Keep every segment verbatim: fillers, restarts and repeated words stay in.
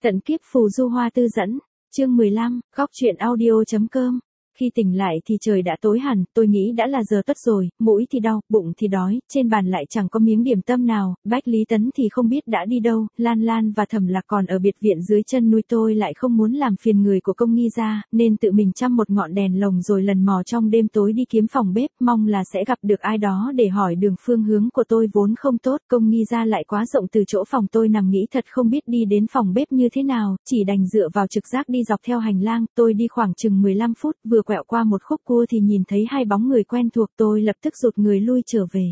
Tận kiếp phù du hoa tư dẫn, chương mười lăm, góc truyện audio.com. Khi tỉnh lại thì trời đã tối hẳn, tôi nghĩ đã là giờ tất rồi, mũi thì đau, bụng thì đói, trên bàn lại chẳng có miếng điểm tâm nào, Bách Lý Tấn thì không biết đã đi đâu, Lan Lan và Thẩm Lạc còn ở biệt viện dưới chân núi, tôi lại không muốn làm phiền người của công nghi gia, nên tự mình chăm một ngọn đèn lồng rồi lần mò trong đêm tối đi kiếm phòng bếp, mong là sẽ gặp được ai đó để hỏi đường phương hướng của tôi vốn không tốt, công nghi gia lại quá rộng, từ chỗ phòng tôi nằm nghĩ thật không biết đi đến phòng bếp như thế nào, chỉ đành dựa vào trực giác đi dọc theo hành lang, tôi đi khoảng chừng mười lăm phút, vừa quẹo qua một khúc cua thì nhìn thấy hai bóng người quen thuộc, tôi lập tức rụt người lui trở về.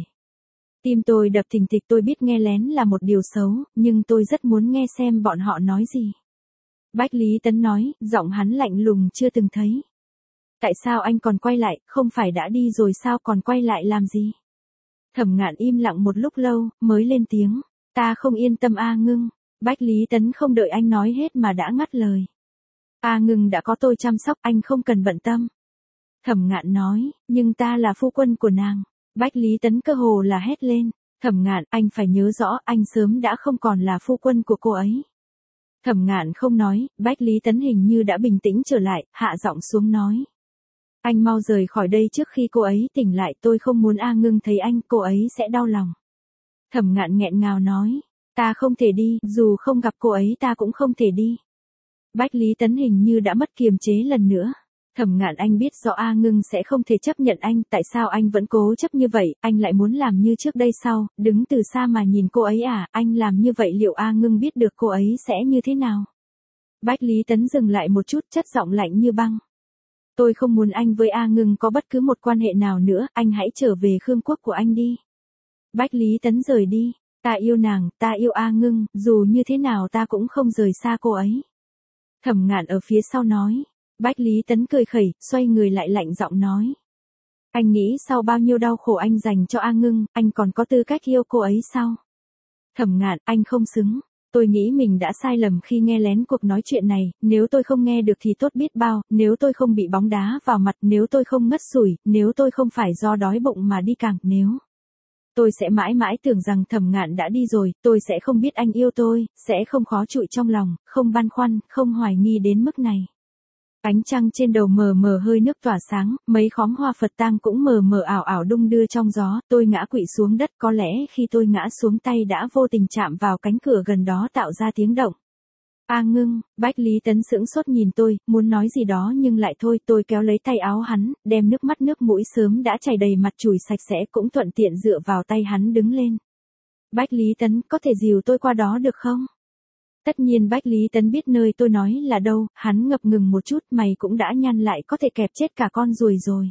Tim tôi đập thình thịch, tôi biết nghe lén là một điều xấu, nhưng tôi rất muốn nghe xem bọn họ nói gì. Bách Lý Tấn nói, giọng hắn lạnh lùng chưa từng thấy. Tại sao anh còn quay lại, không phải đã đi rồi sao, còn quay lại làm gì? Thẩm Ngạn im lặng một lúc lâu, mới lên tiếng, ta không yên tâm A Ngưng. Bách Lý Tấn không đợi anh nói hết mà đã ngắt lời. A Ngưng đã có tôi chăm sóc, anh không cần bận tâm. Thẩm Ngạn nói, nhưng ta là phu quân của nàng. Bách Lý Tấn cơ hồ là hét lên. Thẩm Ngạn, anh phải nhớ rõ, anh sớm đã không còn là phu quân của cô ấy. Thẩm Ngạn không nói, Bách Lý Tấn hình như đã bình tĩnh trở lại, hạ giọng xuống nói. Anh mau rời khỏi đây trước khi cô ấy tỉnh lại, tôi không muốn A Ngưng thấy anh, cô ấy sẽ đau lòng. Thẩm Ngạn nghẹn ngào nói, ta không thể đi, dù không gặp cô ấy ta cũng không thể đi. Bách Lý Tấn hình như đã mất kiềm chế lần nữa. Thẩm Ngạn, anh biết rõ A Ngưng sẽ không thể chấp nhận anh, tại sao anh vẫn cố chấp như vậy, anh lại muốn làm như trước đây sao, đứng từ xa mà nhìn cô ấy à, anh làm như vậy liệu A Ngưng biết được cô ấy sẽ như thế nào? Bách Lý Tấn dừng lại một chút, chất giọng lạnh như băng. Tôi không muốn anh với A Ngưng có bất cứ một quan hệ nào nữa, anh hãy trở về Khương Quốc của anh đi. Bách Lý Tấn rời đi, ta yêu nàng, ta yêu A Ngưng, dù như thế nào ta cũng không rời xa cô ấy. Thẩm Ngạn ở phía sau nói. Bách Lý Tấn cười khẩy, xoay người lại lạnh giọng nói. Anh nghĩ sau bao nhiêu đau khổ anh dành cho A Ngưng, anh còn có tư cách yêu cô ấy sao? Thẩm Ngạn, anh không xứng. Tôi nghĩ mình đã sai lầm khi nghe lén cuộc nói chuyện này, nếu tôi không nghe được thì tốt biết bao, nếu tôi không bị bóng đá vào mặt, nếu tôi không ngất xỉu, nếu tôi không phải do đói bụng mà đi càng, nếu... Tôi sẽ mãi mãi tưởng rằng Thẩm Ngạn đã đi rồi, tôi sẽ không biết anh yêu tôi, sẽ không khó chịu trong lòng, không băn khoăn, không hoài nghi đến mức này. Ánh trăng trên đầu mờ mờ hơi nước tỏa sáng, mấy khóm hoa Phật tang cũng mờ mờ ảo ảo đung đưa trong gió, tôi ngã quỵ xuống đất, có lẽ khi tôi ngã xuống tay đã vô tình chạm vào cánh cửa gần đó tạo ra tiếng động. A Ngưng, Bách Lý Tấn sững sốt nhìn tôi, muốn nói gì đó nhưng lại thôi, tôi kéo lấy tay áo hắn, đem nước mắt nước mũi sớm đã chảy đầy mặt chùi sạch sẽ, cũng thuận tiện dựa vào tay hắn đứng lên. Bách Lý Tấn, có thể dìu tôi qua đó được không? Tất nhiên Bách Lý Tấn biết nơi tôi nói là đâu, hắn ngập ngừng một chút, mày cũng đã nhăn lại, có thể kẹp chết cả con ruồi rồi.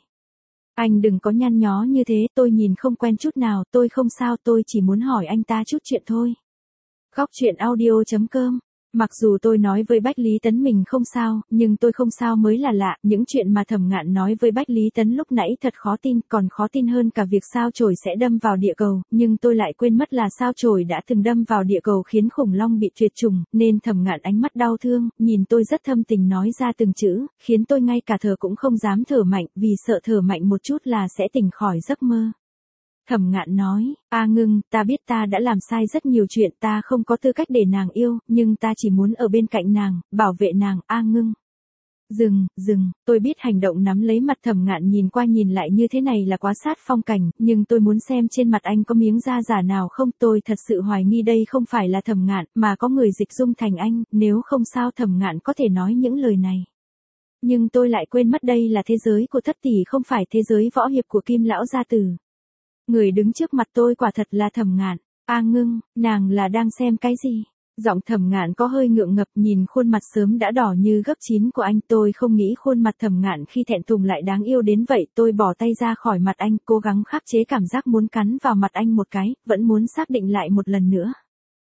Anh đừng có nhăn nhó như thế, tôi nhìn không quen chút nào, tôi không sao, tôi chỉ muốn hỏi anh ta chút chuyện thôi. Góc truyện audio.com. Mặc dù tôi nói với Bách Lý Tấn mình không sao, nhưng tôi không sao mới là lạ, những chuyện mà Thẩm Ngạn nói với Bách Lý Tấn lúc nãy thật khó tin, còn khó tin hơn cả việc sao chổi sẽ đâm vào địa cầu, nhưng tôi lại quên mất là sao chổi đã từng đâm vào địa cầu khiến khủng long bị tuyệt chủng, nên Thẩm Ngạn ánh mắt đau thương, nhìn tôi rất thâm tình nói ra từng chữ, khiến tôi ngay cả thở cũng không dám thở mạnh, vì sợ thở mạnh một chút là sẽ tỉnh khỏi giấc mơ. Thẩm Ngạn nói, A Ngưng, ta biết ta đã làm sai rất nhiều chuyện, ta không có tư cách để nàng yêu, nhưng ta chỉ muốn ở bên cạnh nàng, bảo vệ nàng, A Ngưng. Dừng, dừng, tôi biết hành động nắm lấy mặt Thẩm Ngạn nhìn qua nhìn lại như thế này là quá sát phong cảnh, nhưng tôi muốn xem trên mặt anh có miếng da giả nào không, tôi thật sự hoài nghi đây không phải là Thẩm Ngạn, mà có người dịch dung thành anh, nếu không sao Thẩm Ngạn có thể nói những lời này. Nhưng tôi lại quên mất đây là thế giới của thất tỷ, không phải thế giới võ hiệp của Kim lão gia tử. Người đứng trước mặt tôi quả thật là Thẩm Ngạn. A Ngưng, nàng là đang xem cái gì? Giọng Thẩm Ngạn có hơi ngượng ngập, nhìn khuôn mặt sớm đã đỏ như gấp chín của anh, tôi không nghĩ khuôn mặt Thẩm Ngạn khi thẹn thùng lại đáng yêu đến vậy, tôi bỏ tay ra khỏi mặt anh, cố gắng khắc chế cảm giác muốn cắn vào mặt anh một cái, vẫn muốn xác định lại một lần nữa.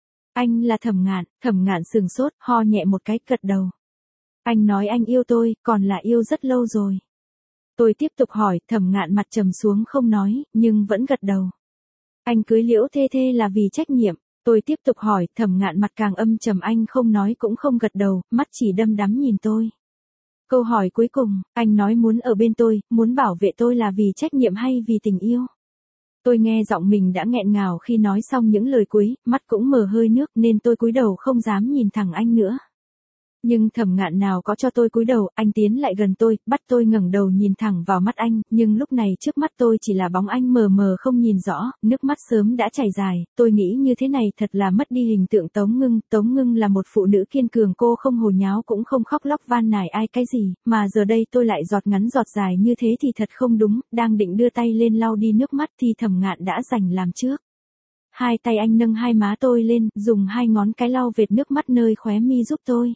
Anh là Thẩm Ngạn. Thẩm Ngạn sừng sốt, ho nhẹ một cái, gật đầu. Anh nói anh yêu tôi, còn là yêu rất lâu rồi. Tôi tiếp tục hỏi, Thẩm Ngạn mặt trầm xuống không nói, nhưng vẫn gật đầu. Anh cưới Liễu Thê Thê là vì trách nhiệm. Tôi tiếp tục hỏi, Thẩm Ngạn mặt càng âm trầm, anh không nói cũng không gật đầu, mắt chỉ đăm đắm nhìn tôi. Câu hỏi cuối cùng, anh nói muốn ở bên tôi, muốn bảo vệ tôi là vì trách nhiệm hay vì tình yêu? Tôi nghe giọng mình đã nghẹn ngào khi nói xong những lời cuối, mắt cũng mờ hơi nước nên tôi cúi đầu không dám nhìn thẳng anh nữa. Nhưng Thẩm Ngạn nào có cho tôi cúi đầu, anh tiến lại gần tôi, bắt tôi ngẩng đầu nhìn thẳng vào mắt anh, nhưng lúc này trước mắt tôi chỉ là bóng anh mờ mờ không nhìn rõ, nước mắt sớm đã chảy dài, tôi nghĩ như thế này thật là mất đi hình tượng Tống Ngưng, Tống Ngưng là một phụ nữ kiên cường, cô không hồ nháo cũng không khóc lóc van nài ai cái gì, mà giờ đây tôi lại giọt ngắn giọt dài như thế thì thật không đúng, đang định đưa tay lên lau đi nước mắt thì Thẩm Ngạn đã giành làm trước. Hai tay anh nâng hai má tôi lên, dùng hai ngón cái lau vệt nước mắt nơi khóe mi giúp tôi.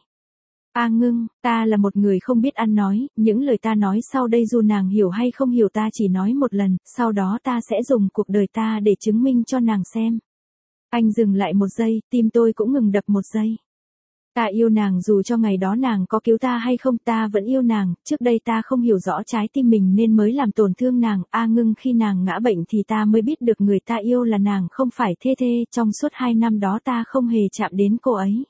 A Ngưng, ta là một người không biết ăn nói, những lời ta nói sau đây dù nàng hiểu hay không hiểu ta chỉ nói một lần, sau đó ta sẽ dùng cuộc đời ta để chứng minh cho nàng xem. Anh dừng lại một giây, tim tôi cũng ngừng đập một giây. Ta yêu nàng dù cho ngày đó nàng có cứu ta hay không, ta vẫn yêu nàng, trước đây ta không hiểu rõ trái tim mình nên mới làm tổn thương nàng. A Ngưng, khi nàng ngã bệnh thì ta mới biết được người ta yêu là nàng không phải Thê Thê, trong suốt hai năm đó ta không hề chạm đến cô ấy.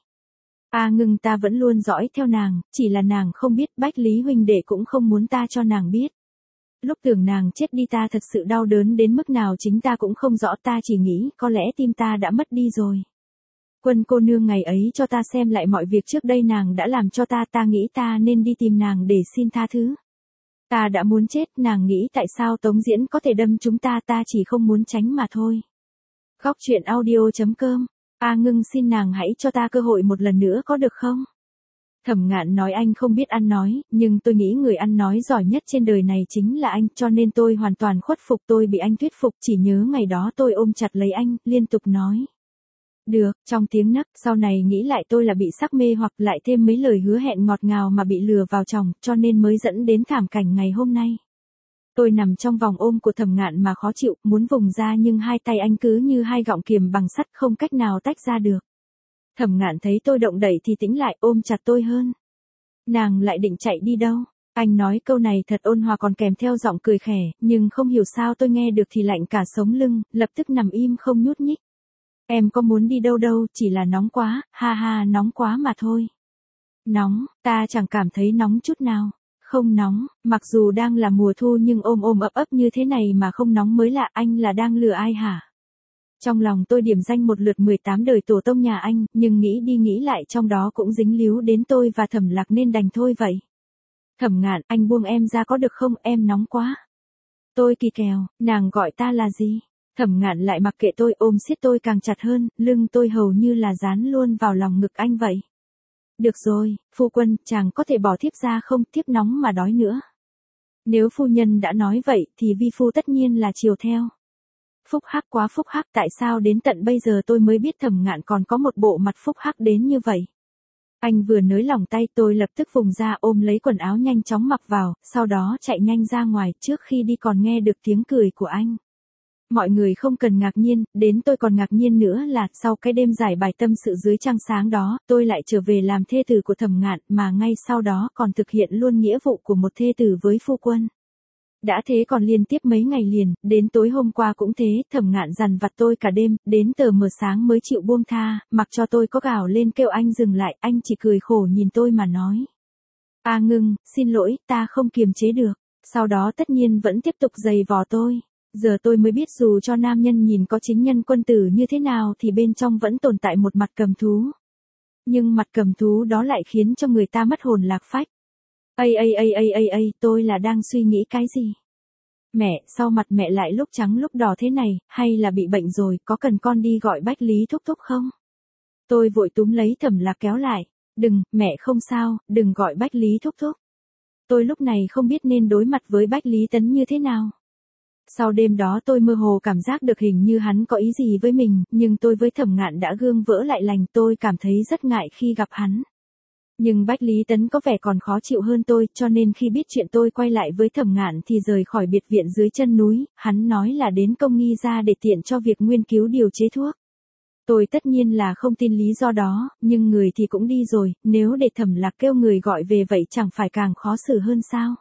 A Ngưng, ta vẫn luôn dõi theo nàng, chỉ là nàng không biết, Bách Lý huynh đệ cũng không muốn ta cho nàng biết. Lúc tưởng nàng chết đi ta thật sự đau đớn đến mức nào chính ta cũng không rõ, ta chỉ nghĩ có lẽ tim ta đã mất đi rồi. Quân cô nương ngày ấy cho ta xem lại mọi việc trước đây nàng đã làm cho ta, ta nghĩ ta nên đi tìm nàng để xin tha thứ. Ta đã muốn chết, nàng nghĩ tại sao Tống Diễn có thể đâm chúng ta, ta chỉ không muốn tránh mà thôi. Góc truyện audio chấm com. A Ngưng, xin nàng hãy cho ta cơ hội một lần nữa có được không? Thẩm Ngạn nói anh không biết ăn nói, nhưng tôi nghĩ người ăn nói giỏi nhất trên đời này chính là anh, cho nên tôi hoàn toàn khuất phục, tôi bị anh thuyết phục, chỉ nhớ ngày đó tôi ôm chặt lấy anh, liên tục nói. Được, trong tiếng nấc, sau này nghĩ lại tôi là bị sắc mê hoặc lại thêm mấy lời hứa hẹn ngọt ngào mà bị lừa vào chồng, cho nên mới dẫn đến thảm cảnh ngày hôm nay. Tôi nằm trong vòng ôm của Thẩm Ngạn mà khó chịu, muốn vùng ra nhưng hai tay anh cứ như hai gọng kiềm bằng sắt không cách nào tách ra được. Thẩm Ngạn thấy tôi động đậy thì tĩnh lại ôm chặt tôi hơn. Nàng lại định chạy đi đâu? Anh nói câu này thật ôn hòa còn kèm theo giọng cười khẽ, nhưng không hiểu sao tôi nghe được thì lạnh cả sống lưng, lập tức nằm im không nhúc nhích. Em có muốn đi đâu đâu, chỉ là nóng quá, ha ha nóng quá mà thôi. Nóng, ta chẳng cảm thấy nóng chút nào. Không nóng, mặc dù đang là mùa thu nhưng ôm ôm ấp ấp như thế này mà không nóng mới lạ, anh là đang lừa ai hả? Trong lòng tôi điểm danh một lượt mười tám đời tổ tông nhà anh, nhưng nghĩ đi nghĩ lại trong đó cũng dính líu đến tôi và Thẩm Lạc nên đành thôi vậy. Thẩm Ngạn, anh buông em ra có được không, em nóng quá. Tôi kỳ kèo, nàng gọi ta là gì? Thẩm Ngạn lại mặc kệ tôi, ôm siết tôi càng chặt hơn, lưng tôi hầu như là dán luôn vào lòng ngực anh vậy. Được rồi, phu quân, chàng có thể bỏ thiếp ra không, thiếp nóng mà đói nữa. Nếu phu nhân đã nói vậy thì vi phu tất nhiên là chiều theo. Phúc hắc, quá phúc hắc, tại sao đến tận bây giờ tôi mới biết Thẩm Ngạn còn có một bộ mặt phúc hắc đến như vậy. Anh vừa nới lỏng tay tôi lập tức vùng ra ôm lấy quần áo nhanh chóng mặc vào, sau đó chạy nhanh ra ngoài, trước khi đi còn nghe được tiếng cười của anh. Mọi người không cần ngạc nhiên, đến tôi còn ngạc nhiên nữa là, sau cái đêm giải bài tâm sự dưới trăng sáng đó, tôi lại trở về làm thê tử của Thẩm Ngạn, mà ngay sau đó còn thực hiện luôn nghĩa vụ của một thê tử với phu quân. Đã thế còn liên tiếp mấy ngày liền, đến tối hôm qua cũng thế, Thẩm Ngạn dằn vặt tôi cả đêm, đến tờ mờ sáng mới chịu buông tha, mặc cho tôi có gào lên kêu anh dừng lại, anh chỉ cười khổ nhìn tôi mà nói. A Ngưng, xin lỗi, ta không kiềm chế được, sau đó tất nhiên vẫn tiếp tục giày vò tôi. Giờ tôi mới biết dù cho nam nhân nhìn có chính nhân quân tử như thế nào thì bên trong vẫn tồn tại một mặt cầm thú. Nhưng mặt cầm thú đó lại khiến cho người ta mất hồn lạc phách. Ây ây ây ây ây ây, tôi là đang suy nghĩ cái gì? Mẹ, sao mặt mẹ lại lúc trắng lúc đỏ thế này, hay là bị bệnh rồi, có cần con đi gọi Bách Lý thúc thúc không? Tôi vội túm lấy Thẩm Lạc kéo lại. Đừng, mẹ không sao, đừng gọi Bách Lý thúc thúc. Tôi lúc này không biết nên đối mặt với Bách Lý Tấn như thế nào. Sau đêm đó tôi mơ hồ cảm giác được hình như hắn có ý gì với mình, nhưng tôi với Thẩm Ngạn đã gương vỡ lại lành, tôi cảm thấy rất ngại khi gặp hắn. Nhưng Bách Lý Tấn có vẻ còn khó chịu hơn tôi, cho nên khi biết chuyện tôi quay lại với Thẩm Ngạn thì rời khỏi biệt viện dưới chân núi, hắn nói là đến công nghi ra để tiện cho việc nghiên cứu điều chế thuốc. Tôi tất nhiên là không tin lý do đó, nhưng người thì cũng đi rồi, nếu để Thẩm Lạc kêu người gọi về vậy chẳng phải càng khó xử hơn sao?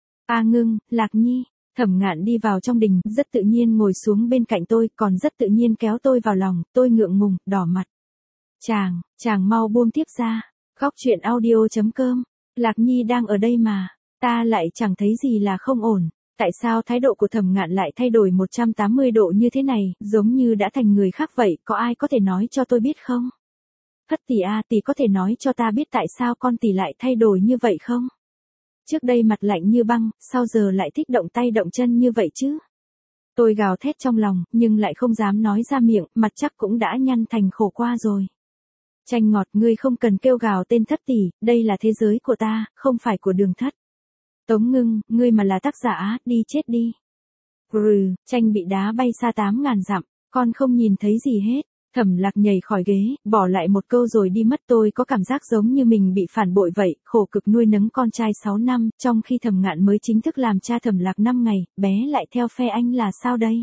A Ngưng, Lạc Nhi. Thẩm Ngạn đi vào trong đình, rất tự nhiên ngồi xuống bên cạnh tôi, còn rất tự nhiên kéo tôi vào lòng, tôi ngượng ngùng, đỏ mặt. Chàng, chàng mau buông tiếp ra. Góc truyện audio chấm com. Lạc Nhi đang ở đây mà, ta lại chẳng thấy gì là không ổn. Tại sao thái độ của Thẩm Ngạn lại thay đổi một trăm tám mươi độ như thế này, giống như đã thành người khác vậy, có ai có thể nói cho tôi biết không? Thất tỷ a, tỷ có thể nói cho ta biết tại sao con tỷ lại thay đổi như vậy không? Trước đây mặt lạnh như băng, sao giờ lại thích động tay động chân như vậy chứ? Tôi gào thét trong lòng, nhưng lại không dám nói ra miệng, mặt chắc cũng đã nhăn thành khổ qua rồi. Chanh ngọt, ngươi không cần kêu gào tên Thất tỷ, đây là thế giới của ta, không phải của Đường Thất. Tống Ngưng, ngươi mà là tác giả, đi chết đi. Rừ, Chanh bị đá bay xa tám ngàn dặm, con không nhìn thấy gì hết. Thẩm Lạc nhảy khỏi ghế, bỏ lại một câu rồi đi mất. Tôi có cảm giác giống như mình bị phản bội vậy, khổ cực nuôi nấng con trai sáu năm, trong khi Thẩm Ngạn mới chính thức làm cha Thẩm Lạc năm ngày, bé lại theo phe anh là sao đây?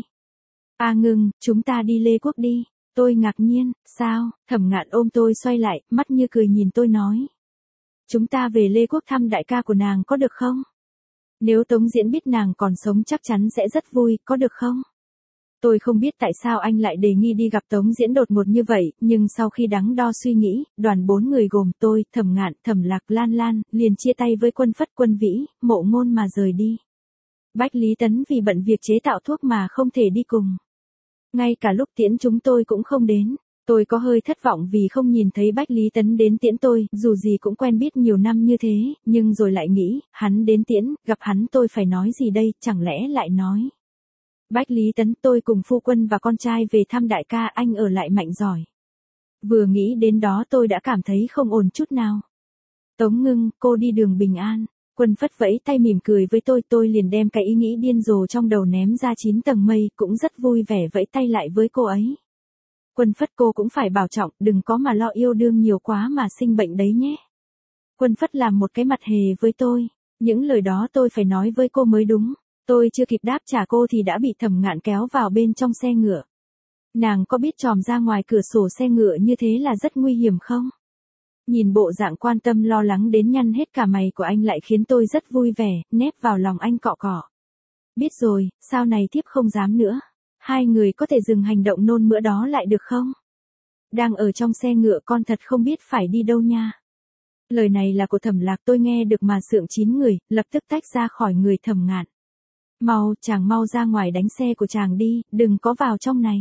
A Ngưng, chúng ta đi Lê Quốc đi. Tôi ngạc nhiên, sao? Thẩm Ngạn ôm tôi xoay lại, mắt như cười nhìn tôi nói. Chúng ta về Lê Quốc thăm đại ca của nàng có được không? Nếu Tống Diễn biết nàng còn sống chắc chắn sẽ rất vui, có được không? Tôi không biết tại sao anh lại đề nghị đi gặp Tống Diễn đột ngột như vậy, nhưng sau khi đắn đo suy nghĩ, đoàn bốn người gồm tôi, Thẩm Ngạn, Thẩm Lạc, Lan Lan, liền chia tay với Quân Phất, Quân Vĩ, Mộ Ngôn mà rời đi. Bách Lý Tấn vì bận việc chế tạo thuốc mà không thể đi cùng. Ngay cả lúc tiễn chúng tôi cũng không đến. Tôi có hơi thất vọng vì không nhìn thấy Bách Lý Tấn đến tiễn tôi, dù gì cũng quen biết nhiều năm như thế, nhưng rồi lại nghĩ, hắn đến tiễn, gặp hắn tôi phải nói gì đây, chẳng lẽ lại nói. Bách Lý Tấn, tôi cùng phu quân và con trai về thăm đại ca, anh ở lại mạnh giỏi. Vừa nghĩ đến đó tôi đã cảm thấy không ổn chút nào. Tống Ngưng, cô đi đường bình an. Quân Phất vẫy tay mỉm cười với tôi, tôi liền đem cái ý nghĩ điên rồ trong đầu ném ra chín tầng mây, cũng rất vui vẻ vẫy tay lại với cô ấy. Quân Phất, cô cũng phải bảo trọng, đừng có mà lo yêu đương nhiều quá mà sinh bệnh đấy nhé. Quân Phất làm một cái mặt hề với tôi, những lời đó tôi phải nói với cô mới đúng. Tôi chưa kịp đáp trả cô thì đã bị Thẩm Ngạn kéo vào bên trong xe ngựa. Nàng có biết tròm ra ngoài cửa sổ xe ngựa như thế là rất nguy hiểm không? Nhìn bộ dạng quan tâm lo lắng đến nhăn hết cả mày của anh lại khiến tôi rất vui vẻ, nép vào lòng anh cọ cọ. Biết rồi, sau này tiếp không dám nữa. Hai người có thể dừng hành động nôn mửa đó lại được không? Đang ở trong xe ngựa con thật không biết phải đi đâu nha. Lời này là của Thẩm Lạc, tôi nghe được mà sượng chín người, lập tức tách ra khỏi người Thẩm Ngạn. Mau, chàng mau ra ngoài đánh xe của chàng đi, đừng có vào trong này.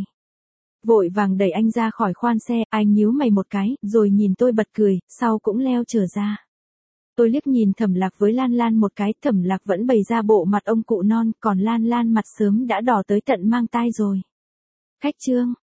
Vội vàng đẩy anh ra khỏi khoan xe, anh nhíu mày một cái, rồi nhìn tôi bật cười, sau cũng leo trở ra. Tôi liếc nhìn Thẩm Lạc với Lan Lan một cái, Thẩm Lạc vẫn bày ra bộ mặt ông cụ non, còn Lan Lan mặt sớm đã đỏ tới tận mang tai rồi. Khách Trương,